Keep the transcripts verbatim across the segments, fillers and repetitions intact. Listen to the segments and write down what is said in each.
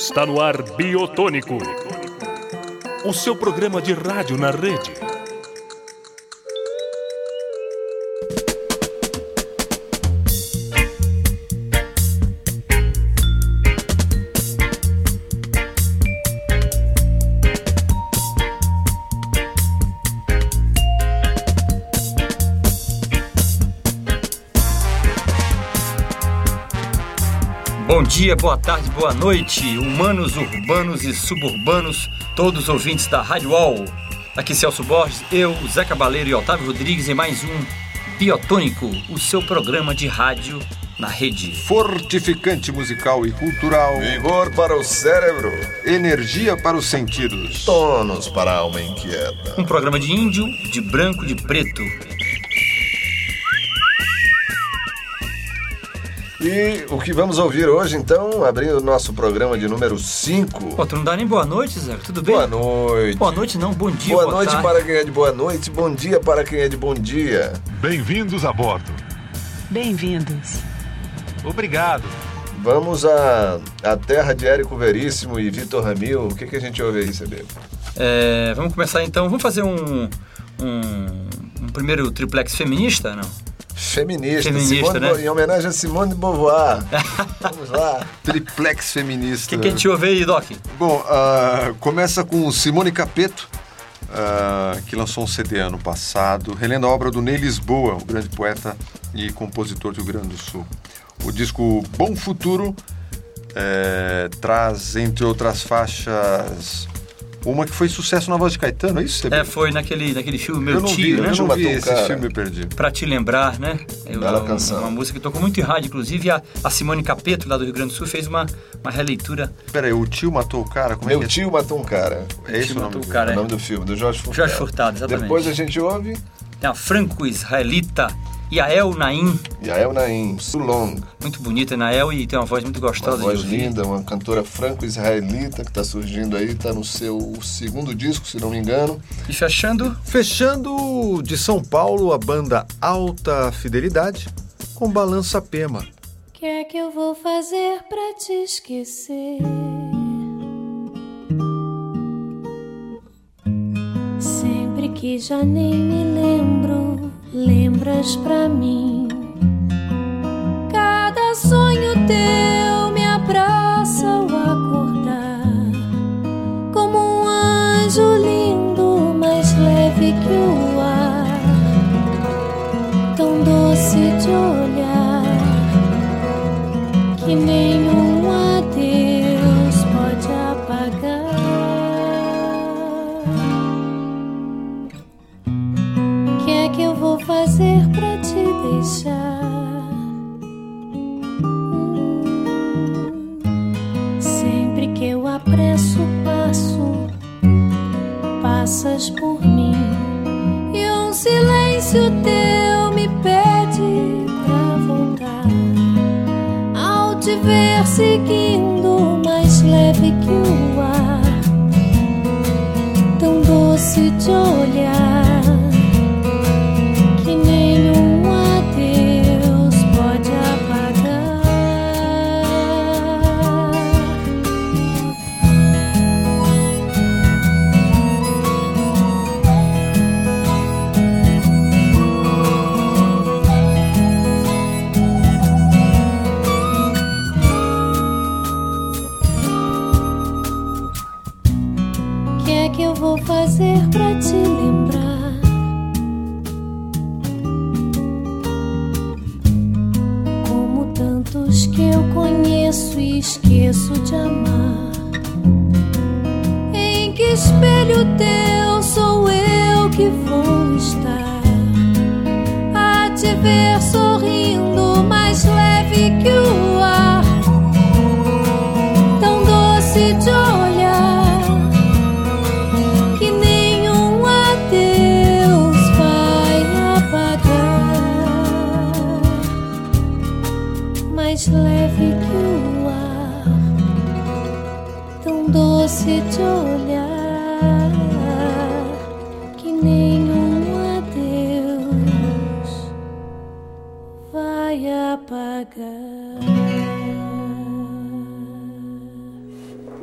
Está no ar Biotônico, o seu programa de rádio na rede. Bom dia, boa tarde, boa noite, humanos, urbanos e suburbanos, todos os ouvintes da Rádio UOL. Aqui Celso Borges, eu, Zé Cabaleiro e Otávio Rodrigues em mais um Biotônico, o seu programa de rádio na rede. Fortificante musical e cultural. Vigor para o cérebro. Energia para os sentidos. Tônus para a alma inquieta. Um programa de índio, de branco, de preto. E o que vamos ouvir hoje, então, abrindo o nosso programa de número cinco. Pô, tu não dá nem boa noite, Zé? Tudo bem? Boa noite. Boa noite não, bom dia, boa, boa noite tarde. Para quem é de boa noite, bom dia para quem é de bom dia. Bem-vindos a bordo. Bem-vindos. Obrigado. Vamos à, à terra de Érico Veríssimo e Vitor Ramil. O que, que a gente ouve aí, C B? É, vamos começar então, vamos fazer um, um, um primeiro triplex feminista, não? Feminista, Feminista, Simone, né? Em homenagem a Simone de Beauvoir. Vamos lá. Triplex feminista. O que, que a gente ouve aí, Doc? Bom, uh, começa com Simone Capeto, uh, que lançou um C D ano passado, relendo a obra do Ney Lisboa, o grande poeta e compositor do Rio Grande do Sul. O disco Bom Futuro é, traz, entre outras faixas, uma que foi sucesso na voz de Caetano, é isso? C B? É, foi naquele, naquele filme Meu eu não Tio, vi, né? Eu não Matou vi um esse cara. filme, eu perdi. Pra te lembrar, né? Eu, Bela uma, canção. Uma música que tocou muito em rádio, inclusive a, a Simone Capeto, lá do Rio Grande do Sul, fez uma, uma releitura. Peraí, o tio matou o cara? Como é Meu que é? tio matou um cara. É esse Tio o matou nome o do cara, É é. o nome do filme, do Jorge Furtado. Jorge Furtado, exatamente. Depois a gente ouve Tem a franco-israelita Yael Naim, Yael Naim, Sulong. muito bonita, Nael, e tem uma voz muito Uma gostosa voz de ouvir. linda, uma cantora franco-israelita que está surgindo aí, está no seu segundo disco, se não me engano. E fechando, Fechando de São Paulo a banda Alta Fidelidade com Balança Pema. Que é que eu vou fazer pra te esquecer? Sempre que já nem me lembro, lembras pra mim. Cada sonho teu me abraça ao acordar, como um anjo lindo, mais leve que o ar, tão doce de olhar, que nenhum adeus pode apagar. Que é que eu vou fazer pra te deixar? Hum, sempre que eu apresso o passo, passas por mim, e um silêncio teu me pede pra voltar. Ao te ver seguindo, mais leve que o ar, tão doce de olhar, que nenhum adeus pode apagar. Que é que eu vou fazer pra te lembrar? Como tantos que eu conheço e esqueço de amar. Em que espelho teu sou eu que vou estar? A te ver sorrindo, mais leve que o ar, tão doce de olhar, que nenhum adeus vai apagar. Mais leve que o ar, tão doce de olhar, que nenhum adeus vai apagar.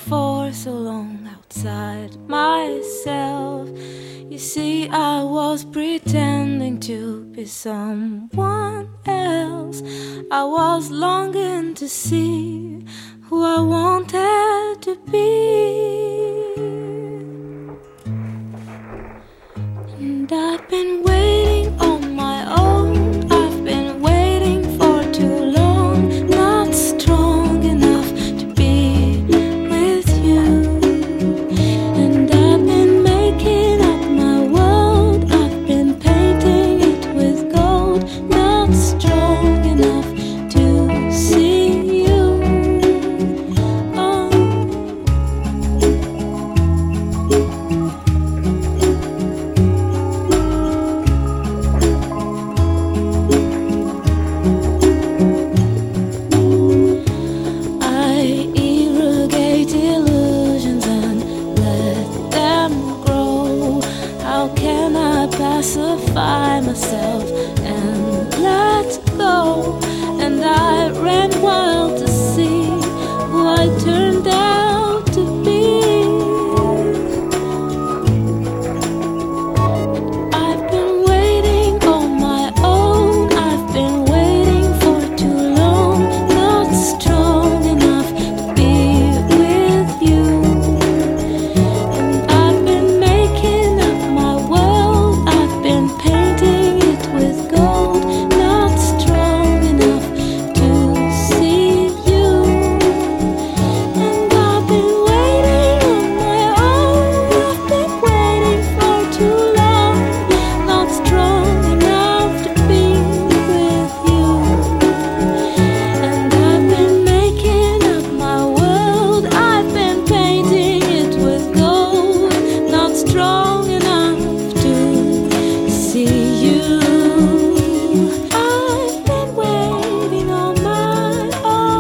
for so long outside myself. You see, I was pretending to be someone else. I was longing to see who I wanted to be. And I've been waiting on my own. I've been waiting for too long, not strong enough to be with you. And I've been making up my world. I've been painting it with gold, not strong enough to see you. Oh. I irrigate illusions and let them grow. How can I pacify myself and let go? And I ran wild to see who I turned out to be. I've been waiting on my own. I've been waiting for too long, not strong enough to be with you. And I've been making up my world. I've been painting it with gold, not strong enough to see you. And I've been waiting on my own. I've been waiting for too long, not strong enough to be with you. And I've been making up my world. I've been painting it with gold, not strong enough to see you. I've been waiting on my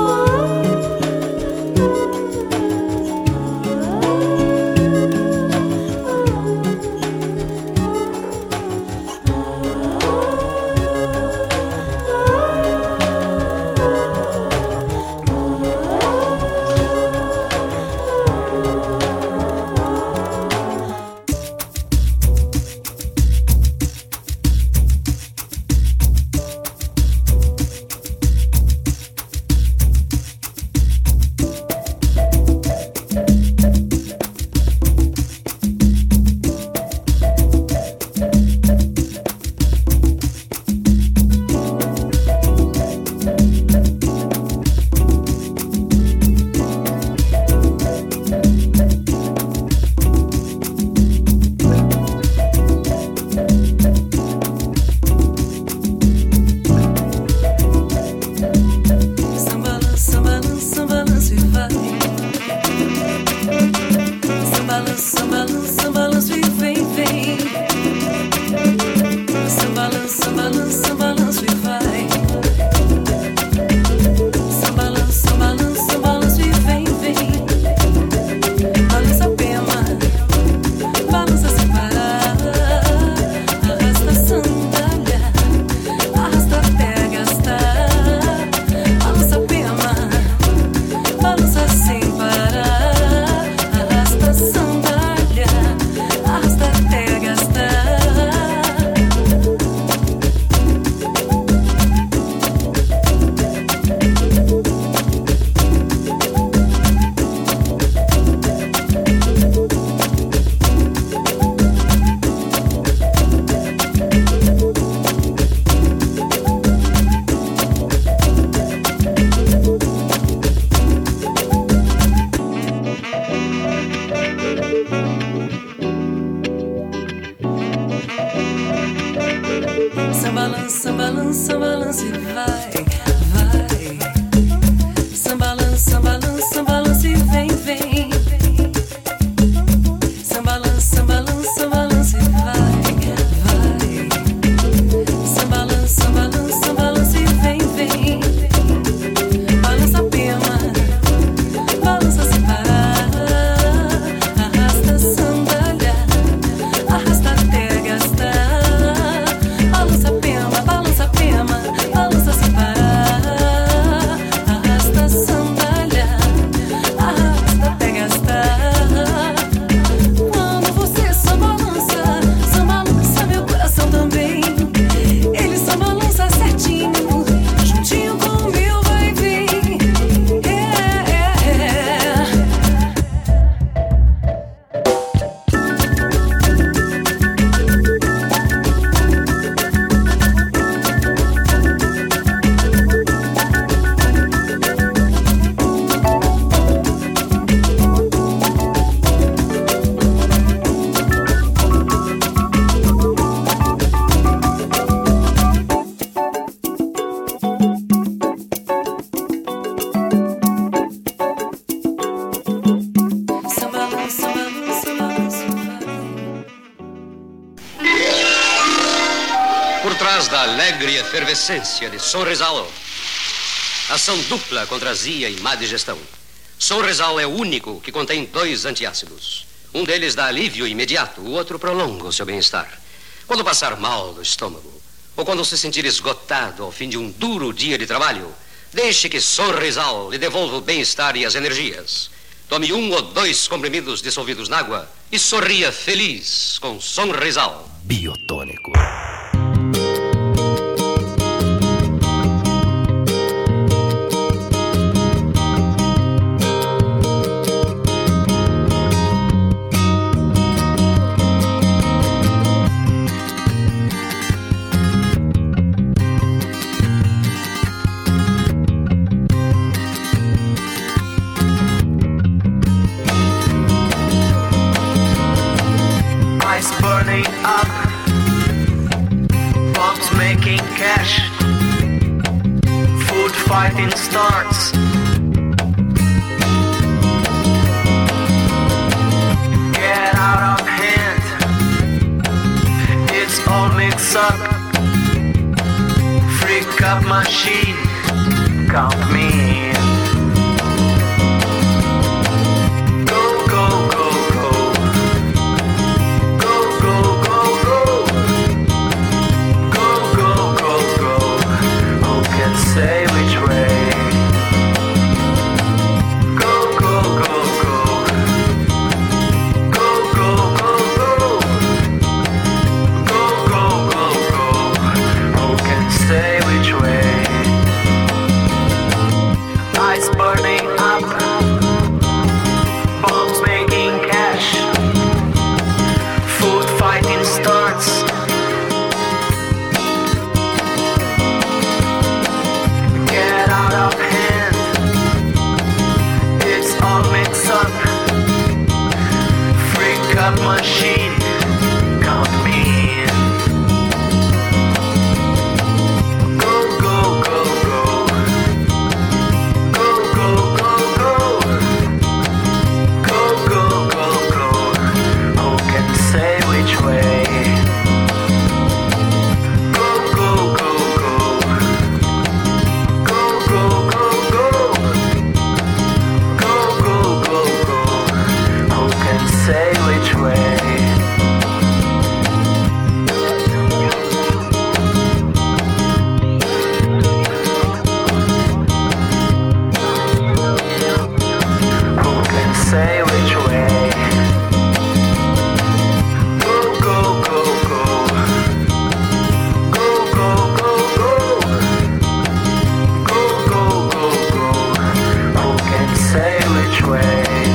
balança, balança, balança e vai, vai. Sambalança, balança, balança e vem, vem. Sambalança, balança, balança e vai, vai. Sambalança, balança, balança e vem, vem. Balança a pena, balança sem parar. Arrasta a sandália, arrasta até gastar. Balança a pena, balança a pena, balança sem parar. da alegre efervescência de Sonrisal. Ação dupla contra azia e má digestão. Sonrisal é o único que contém dois antiácidos. Um deles dá alívio imediato, o outro prolonga o seu bem-estar. Quando passar mal do estômago, ou quando se sentir esgotado ao fim de um duro dia de trabalho, deixe que Sonrisal lhe devolva o bem-estar e as energias. Tome um ou dois comprimidos dissolvidos na água e sorria feliz com Sonrisal. Biotônico. Fighting starts. Get out of hand. It's all mixed up. Freak up machine. Count me in. Go, go, go, go. Go, go, go, go. Go, go, go, go. Who can say which way? Go, go, go, go. Go, go, go, go. Go, go, go, go. Who can say which way? Ice burning up. Bombs making cash. Food fighting starts. Get out of hand. It's all mixed up. Freak up machine. Count me in. Go, go, go, go. Go, go, go, go. Go, go, go, go. Who can say which way? Go, go, go, go. Go, go, go, go. Go, go, go, go. Who can say which way? Who can say which way? Go, go, go, go. Go, go, go, go. Go, go, go, go. Who can say which way?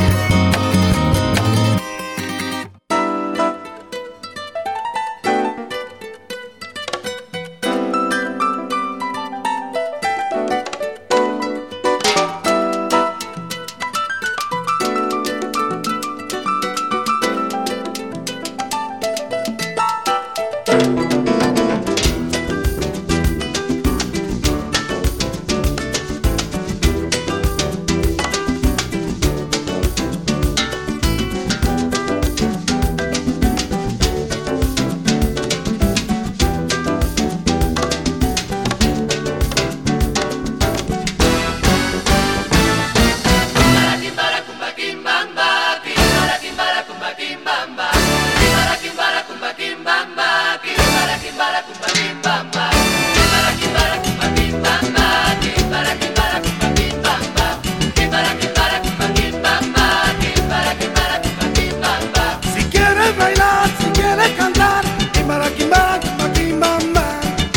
Si quieres bailar, si quieres cantar, quimbara, quimbara, quimba, quimbamba.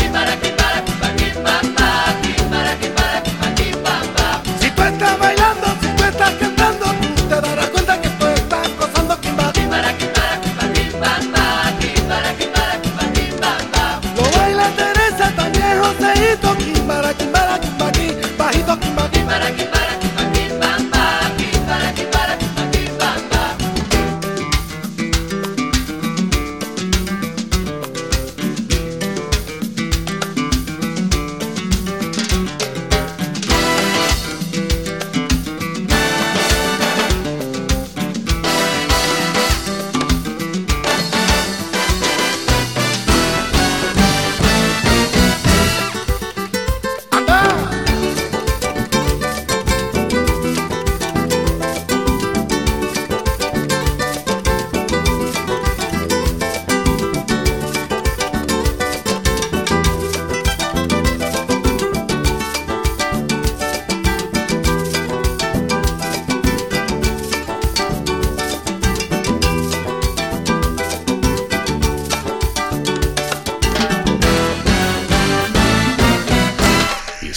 Si tú estás bailando, si tú estás cantando, tú te darás cuenta que tú estás gozando quimba. Lo baila Teresa, también Joseito, quimbara, quimbara, quimba, qui, bajito quimba, quimbara, quimbara.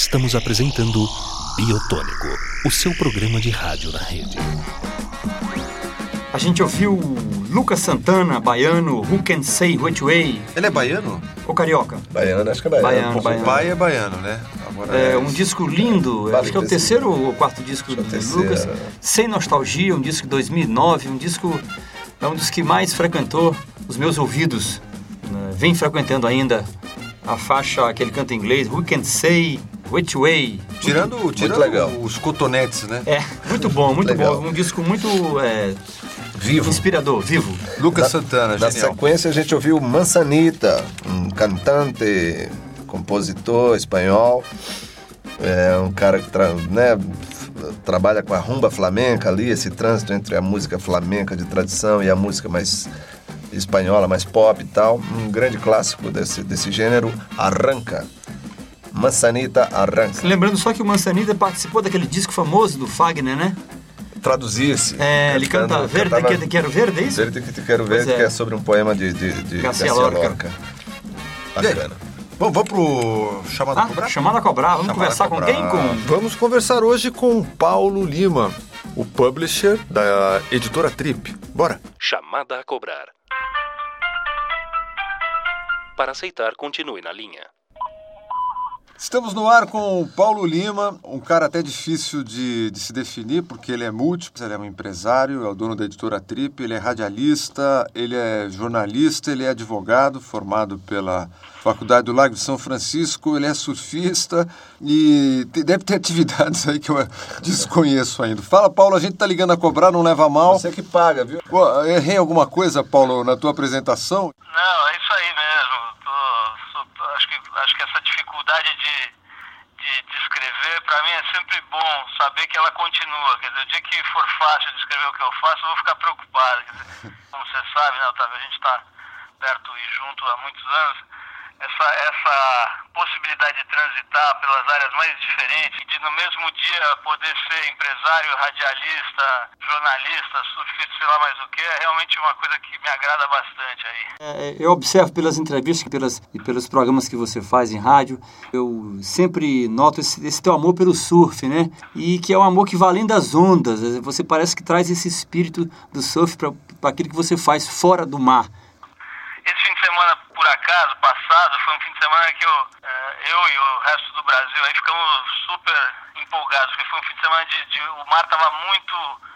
Estamos apresentando Biotônico, o seu programa de rádio na rede. A gente ouviu Lucas Santana, baiano, Who Can Say Which Way. Ele é baiano? Ou carioca? Baiano, acho que é baiano. Baiano, O baiano. pai é baiano, né? Agora É um disco lindo, Vale acho que é o terceiro. terceiro ou quarto disco do terceiro. Lucas. Sem Nostalgia, um disco de dois mil e nove, um disco, é um dos que mais frequentou os meus ouvidos. Né? Vem frequentando ainda a faixa que ele canta em inglês, Who Can Say Which Way. Tirando, tirando legal. os cotonetes, né? É, muito bom, muito Legal. bom. Um disco muito é, Vivo. inspirador, vivo. Lucas Santana, Na genial. sequência a gente ouviu Manzanita, um cantante, compositor espanhol, é um cara que tra- né, trabalha com a rumba flamenca ali, esse trânsito entre a música flamenca de tradição e a música mais espanhola, mais pop e tal. Um grande clássico desse, desse gênero, Arranca. Manzanita Arranca. Lembrando só que o Manzanita participou daquele disco famoso do Fagner, né? Traduzir-se. É, ele canta Cantando- Verde cantava- que te quero verde, é isso? Verde que te quero ver, Pois é. que é sobre um poema de, de, de Garcia Garcia Lorca. Lorca. Bacana. Bom, vamos pro Chamada Ah, Cobrar? chamada a cobrar. Vamos Chamada conversar a com cobrar. quem? Com... Vamos conversar hoje com Paulo Lima, o publisher da editora Trip. Bora! Chamada a cobrar. Para aceitar, continue na linha. Estamos no ar com o Paulo Lima, um cara até difícil de, de se definir, porque ele é múltiplo, ele é um empresário, é o dono da editora Trip, ele é radialista, ele é jornalista, ele é advogado, formado pela Faculdade do Lago de São Francisco, ele é surfista e te- deve ter atividades aí que eu desconheço ainda. Fala, Paulo, a gente tá ligando a cobrar, não leva a mal. Você que paga, viu? Pô, errei alguma coisa, Paulo, na tua apresentação? Não, é isso aí mesmo. Tô, sou- tô- acho, que, acho que essa dificuldade de, de, de escrever, para mim, é sempre bom saber que ela continua. Quer dizer, o dia que for fácil de escrever o que eu faço, eu vou ficar preocupado. Quer dizer, como você sabe, né, Otávio, a gente está perto e junto há muitos anos. Essa, essa possibilidade de transitar pelas áreas mais diferentes, de no mesmo dia poder ser empresário, radialista, jornalista, surfista, sei lá mais o que, é realmente uma coisa que me agrada bastante aí. É, eu observo pelas entrevistas pelas, e pelos programas que você faz em rádio, eu sempre noto esse, esse teu amor pelo surf, né? E que é um amor que vai além das ondas. Você parece que traz esse espírito do surf para aquilo que você faz fora do mar. Esse fim de semana, por acaso, passado, foi um fim de semana que eu, eh, eu e o resto do Brasil aí ficamos super empolgados, porque foi um fim de semana de, de o mar estava muito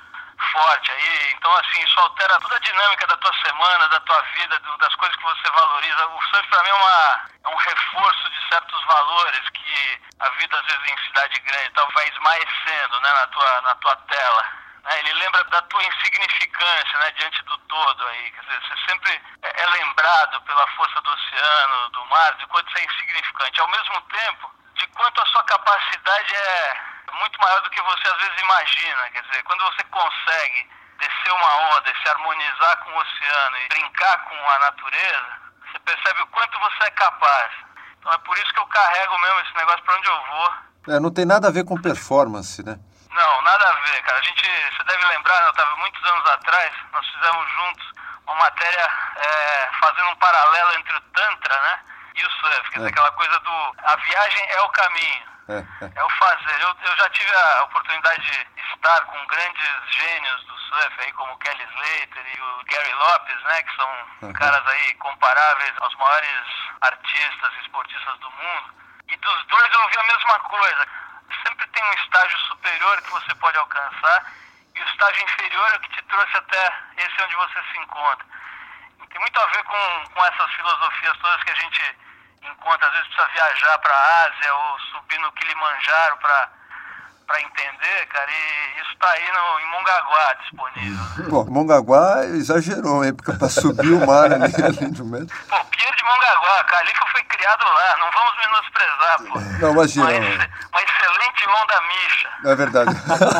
forte aí, então assim, isso altera toda a dinâmica da tua semana, da tua vida, do, das coisas que você valoriza. O surf para mim é, uma, é um reforço de certos valores que a vida às vezes em cidade grande tal vai esmaecendo, né, na tua, na tua tela. Né, ele lembra da tua insignificância, né, diante do todo aí. Quer dizer, você sempre é, é lembrado pela força do oceano, do mar, de quanto você é insignificante. Ao mesmo tempo, de quanto a sua capacidade é muito maior do que você às vezes imagina. Quer dizer, quando você consegue descer uma onda e se harmonizar com o oceano e brincar com a natureza, você percebe o quanto você é capaz. Então é por isso que eu carrego mesmo esse negócio para onde eu vou. É, não tem nada a ver com performance, né? Não, nada a ver, cara. A gente, você deve lembrar, né, Otávio, muitos anos atrás, nós fizemos juntos uma matéria é, fazendo um paralelo entre o Tantra, né, e o surf. Quer dizer, É. aquela coisa do... A viagem é o caminho, É, é. é o fazer. Eu, eu já tive a oportunidade de estar com grandes gênios do surf, aí, como o Kelly Slater e o Gary Lopes, né, que são Uhum. caras aí comparáveis aos maiores artistas e esportistas do mundo. E dos dois eu ouvi a mesma coisa. Sempre tem um estágio superior que você pode alcançar e o estágio inferior é o que te trouxe até esse onde você se encontra. E tem muito a ver com, com essas filosofias todas que a gente encontra. Às vezes precisa viajar para a Ásia ou subir no Kilimanjaro para para entender, cara, e isso tá aí no, em Mongaguá disponível. Bom, Mongaguá exagerou, hein? Porque pra subir o mar ali, ali no meio. Pô, o Pier de Mongaguá, a Califa foi criado lá, não vamos menosprezar, pô. Não, imagina. Uma, não. ex- uma excelente onda micha. É verdade.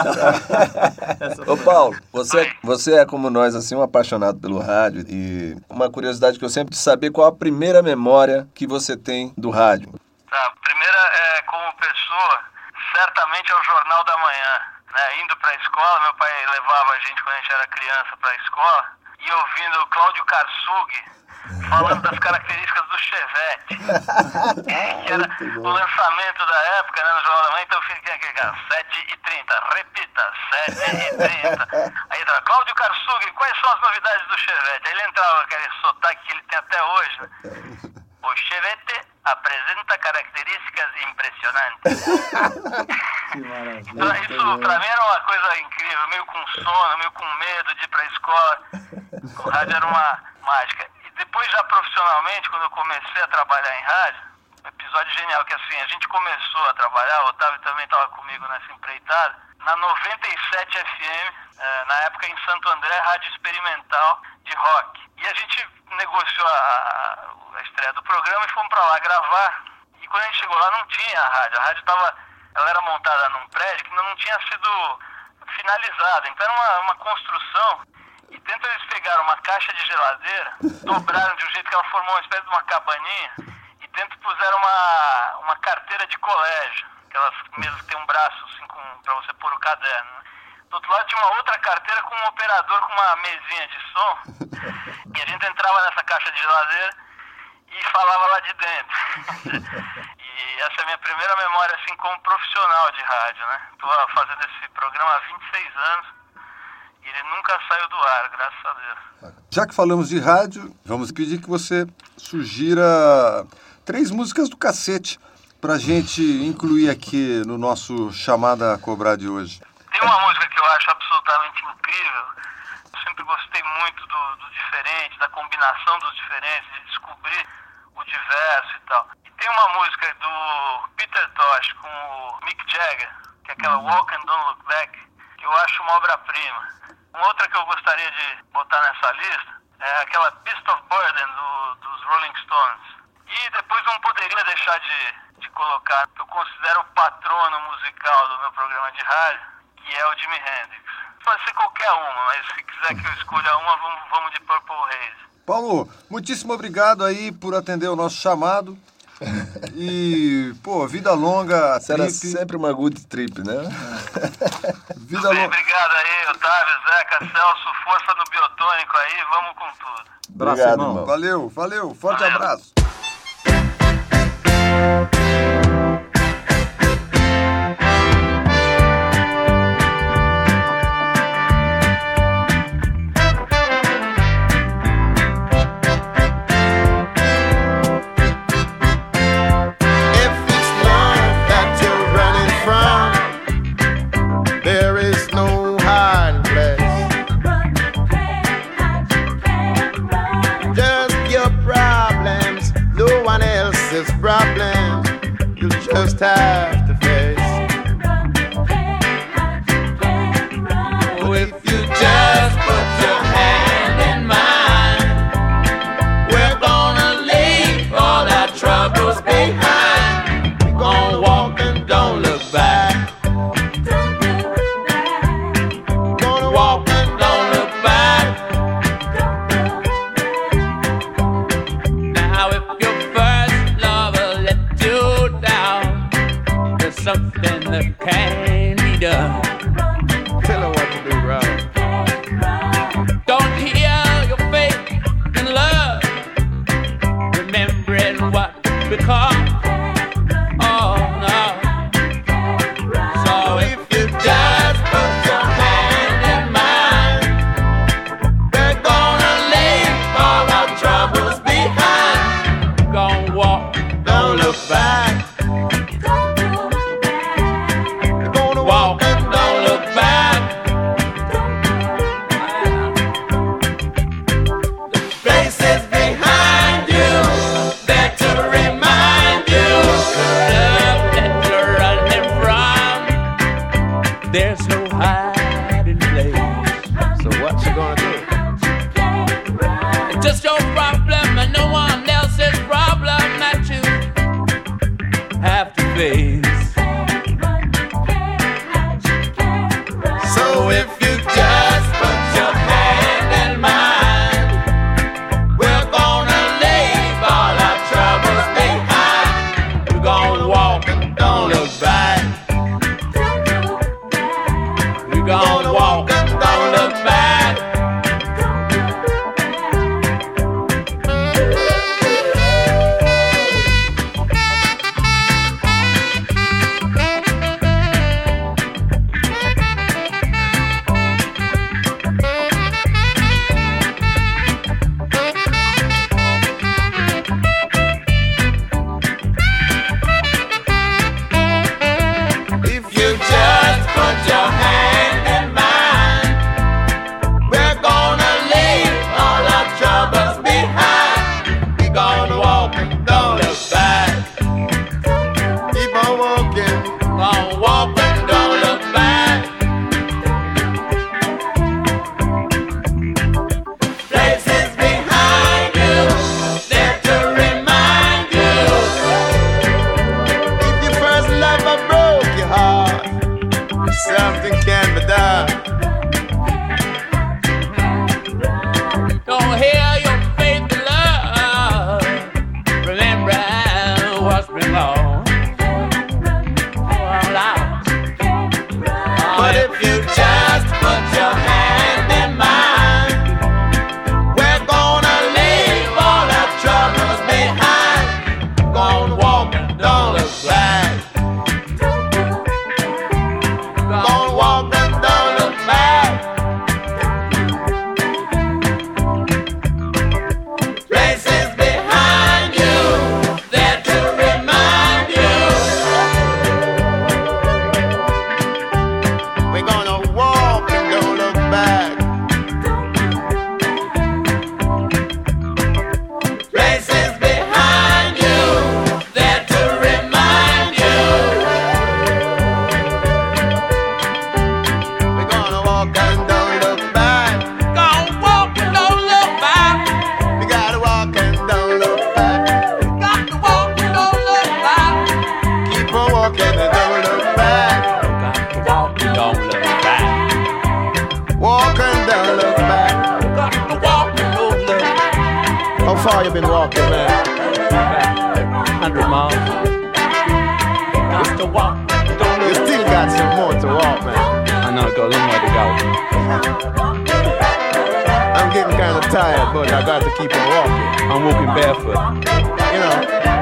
Ô Paulo, você, você é como nós, assim, um apaixonado pelo rádio e uma curiosidade que eu sempre quis saber, qual a primeira memória que você tem do rádio? Tá, a primeira é como pessoa, certamente é o Jornal da Manhã, né? Indo pra escola, meu pai levava a gente quando a gente era criança pra escola, e ouvindo o Cláudio Karsug falando das características do Chevette, que era o lançamento da época, né, no Jornal da Manhã. Então fica aqui, cara, sete e trinta, repita, sete e trinta. Aí entrava, Cláudio Karsug, quais são as novidades do Chevette? Aí ele entrava com aquele sotaque que ele tem até hoje, né? O Chevette apresenta características impressionantes. Então isso pra mim era uma coisa incrível, meio com sono, meio com medo de ir pra escola. O rádio era uma mágica. E depois já profissionalmente, quando eu comecei a trabalhar em rádio, um episódio genial que assim, a gente começou a trabalhar, o Otávio também estava comigo nessa empreitada, na noventa e sete F M, eh, na época em Santo André, rádio experimental de rock. E a gente negociou a, a estreia do programa e fomos para lá gravar. E quando a gente chegou lá não tinha a rádio. A rádio tava, ela era montada num prédio que ainda não tinha sido finalizada. Então era uma, uma construção. E dentro eles pegaram uma caixa de geladeira, dobraram de um jeito que ela formou uma espécie de uma cabaninha. E dentro puseram uma, uma carteira de colégio. Aquelas mesas que tem um braço assim para você pôr o caderno, né? Do outro lado tinha uma outra carteira com um operador com uma mesinha de som. E a gente entrava nessa caixa de geladeira e falava lá de dentro. E essa é a minha primeira memória assim como profissional de rádio, né? Tô fazendo esse programa há vinte e seis anos e ele nunca saiu do ar, graças a Deus. Já que falamos de rádio, vamos pedir que você sugira três músicas do cacete pra gente incluir aqui no nosso Chamada a Cobrar de hoje. Tem uma música que eu acho absolutamente incrível. Eu sempre gostei muito do, do diferente, da combinação dos diferentes, de descobrir o diverso e tal. E tem uma música do Peter Tosh com o Mick Jagger, que é aquela Walk and Don't Look Back, que eu acho uma obra-prima. Uma outra que eu gostaria de botar nessa lista é aquela Beast of Burden do, dos Rolling Stones. E depois não poderia deixar de, de colocar, que eu considero o patrono musical do meu programa de rádio, que é o Jimi Hendrix. Pode ser qualquer uma, mas se quiser que eu escolha uma, vamos, vamos de Purple Haze. Paulo, muitíssimo obrigado aí por atender o nosso chamado. E, pô, vida longa, Será trip. sempre uma good trip, né? Vida longa. Obrigado aí, Otávio, Zeca, Celso, força no biotônico aí, vamos com tudo. Abraço, Obrigado, irmão. irmão. Valeu, valeu. Forte Valeu. abraço. Problems you just have to face. Oh, if you just put your hand in mine, we're gonna leave all our troubles behind. We're gonna walk and don't look back. Gonna walk and don't look back. Now if your first lover let you down, there's something that can be done. Tell her what to do, wrong. Don't heal your faith in love, remembering what become. Oh no. So if you just put your hand in mine, we're gonna leave all our troubles behind. Gonna walk, don't look back. We're gonna walk and don't look back. The faces behind you, there to remind you, love that you're running from. There's no hiding place. So what you gonna do? It's just your problem and no one else's problem that you have to face. So if you just put your hand in mine, we're gonna leave all our troubles behind. We're gonna walk and don't look back. We're gonna walk and don't look back. on walking and don't look back. Got to walk and don't look back. Walk and don't look back. Got to walk and don't look back. How far you been walking, man? one hundred miles. Got to walk. Don't You look still got some more to walk, man. I know, got a long way to go. I'm getting kind of tired, but I got to keep on walking. I'm walking barefoot. You know.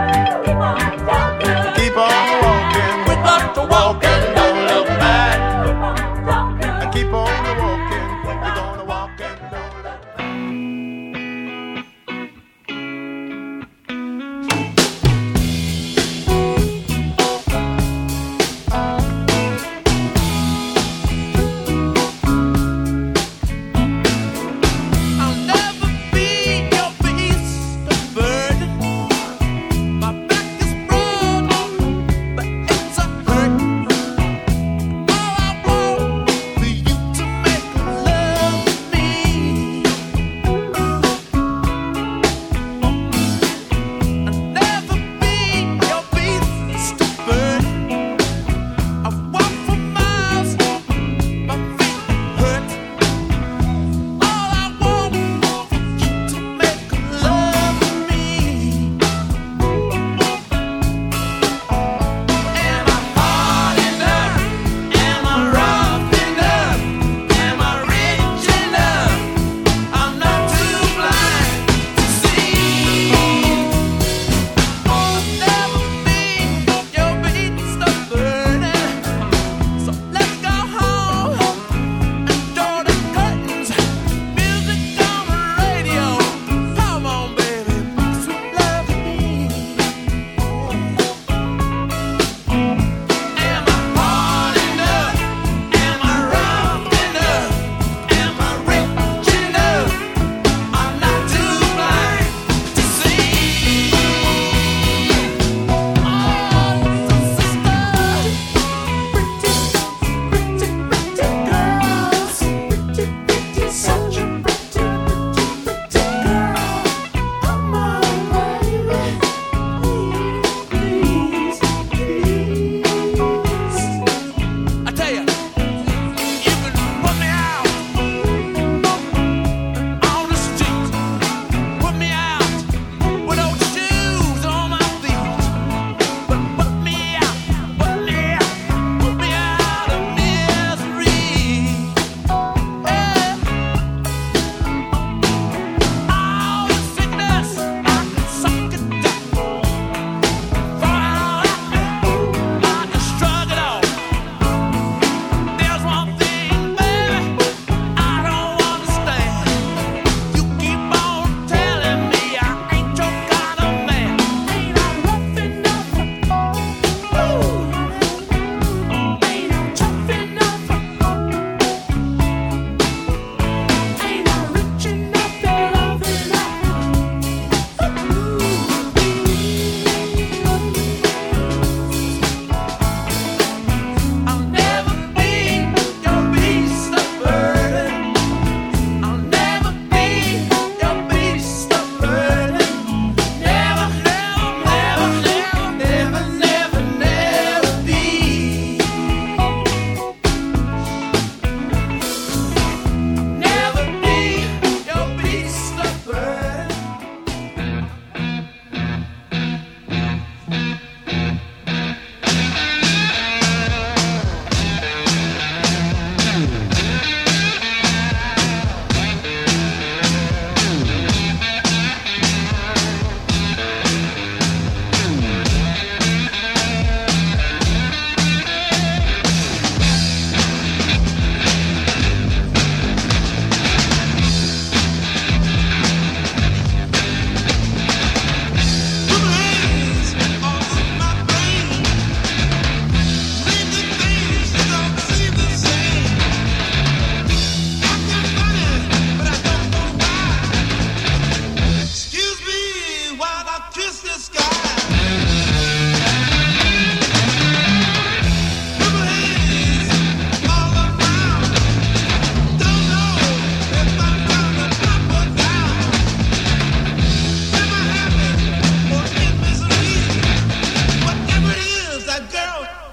Keep on walking. We got to walk and don't look back. And keep on walking. We're gonna walk and don't look back. I'll never be your beast of burden. My back is broad, but it's a hurt.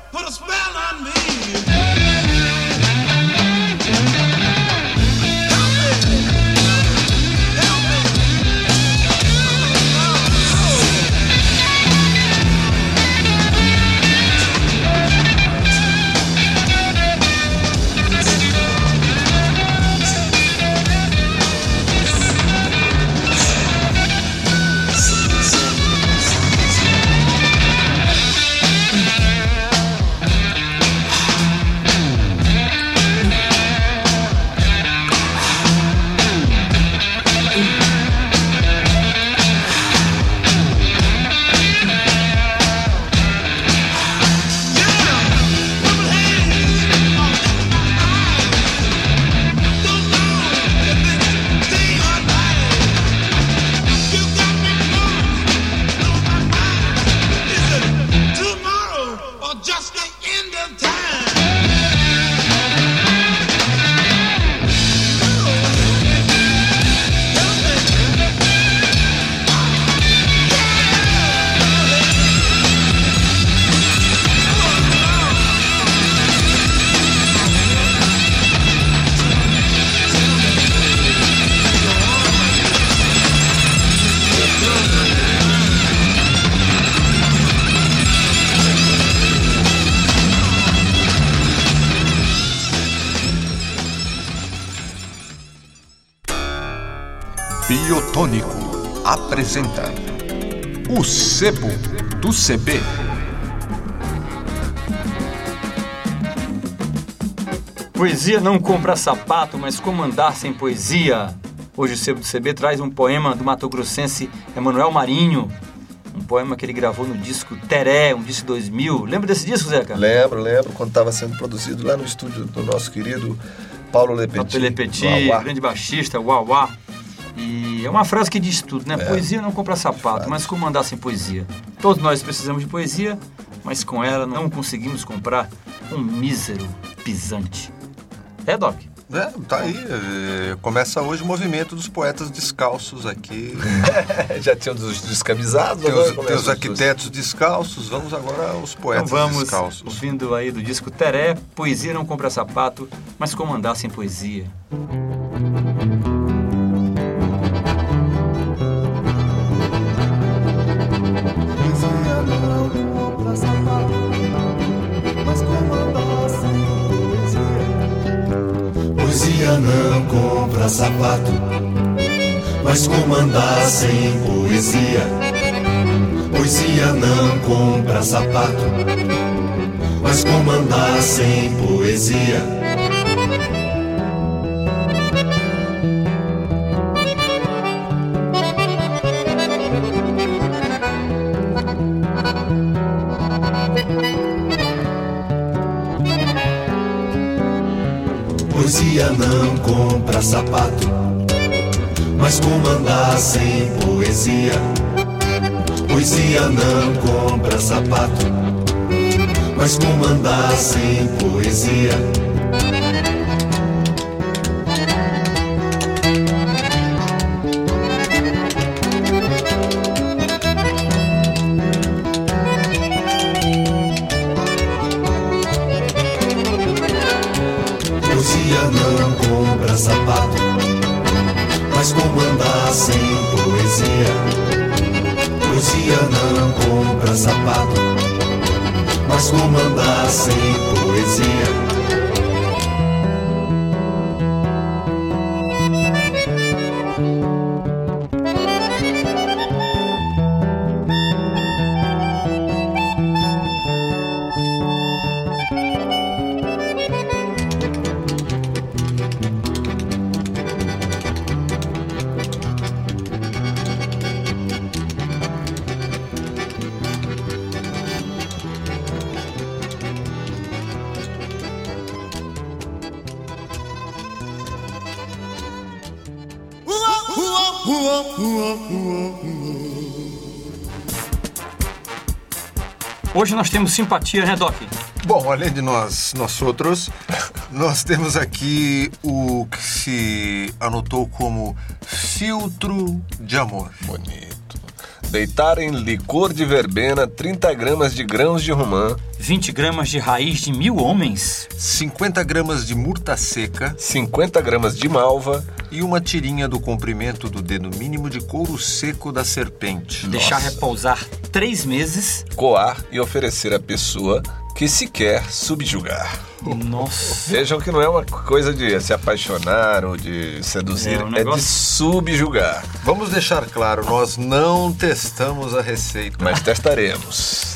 put a spell on me. Biotônico apresenta o Sebo do C B. Poesia não compra sapato, mas como andar sem poesia? Hoje o Sebo do C B traz um poema do mato-grossense Emanuel Marinho. Um poema que ele gravou no disco Teré, um disco dois mil. Lembra desse disco, Zeca? Lembro, lembro, quando estava sendo produzido lá no estúdio do nosso querido Paulo Lepetit. Paulo Lepetit, grande baixista, Uauá. E é uma frase que diz tudo, né? É. Poesia não compra sapato, mas como andar sem poesia? Todos nós precisamos de poesia, mas com ela não conseguimos comprar um mísero pisante. É, Doc? É, tá aí. É, começa hoje o movimento dos poetas descalços aqui. Já tinha os descamisados. Tem os, tem os arquitetos os... descalços, vamos agora aos poetas então vamos, descalços. Ouvindo aí do disco Teré, poesia não compra sapato, mas como andar sem poesia? Poesia não compra sapato, mas como andar sem poesia? Poesia não compra sapato, mas como andar sem poesia? Poesia não compra sapato, mas como andar sem poesia? Poesia não compra sapato, mas como andar sem poesia? Poesia não compra sapato, mas como andar sem poesia? Poesia não compra sapato, mas como andar sem poesia? Hoje nós temos simpatia, né, Doc? Bom, além de nós, nós outros, nós temos aqui o que se anotou como filtro de amor. Bonito. Deitar em licor de verbena trinta gramas de grãos de romã, vinte gramas de raiz de mil homens, cinquenta gramas de murta seca, cinquenta gramas de malva e uma tirinha do comprimento do dedo mínimo de couro seco da serpente. Deixar repousar três meses, coar e oferecer à pessoa que se quer subjugar. Nossa. Vejam que não é uma coisa de se apaixonar ou de seduzir, É um é, negócio- de subjugar. Vamos deixar claro, nós não testamos a receita. Mas testaremos.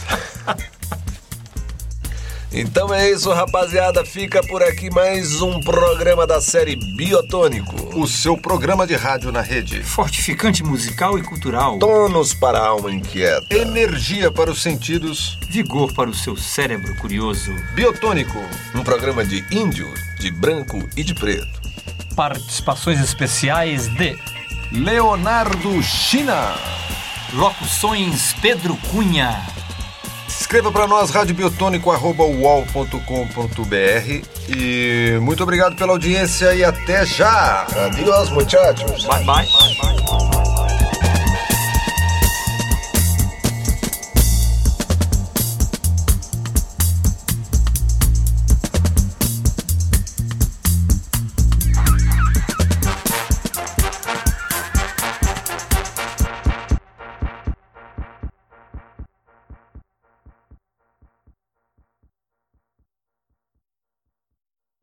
Então é isso, rapaziada. Fica por aqui mais um programa da série Biotônico. O seu programa de rádio na rede. Fortificante musical e cultural. Tônus para a alma inquieta. Energia para os sentidos. Vigor para o seu cérebro curioso. Biotônico. Um programa de índio, de branco e de preto. Participações especiais de Leonardo China. Locuções Pedro Cunha. Escreva para nós, radiobiotônico arroba uol ponto com ponto br. E muito obrigado pela audiência e até já. Adiós, muchachos. Bye, bye.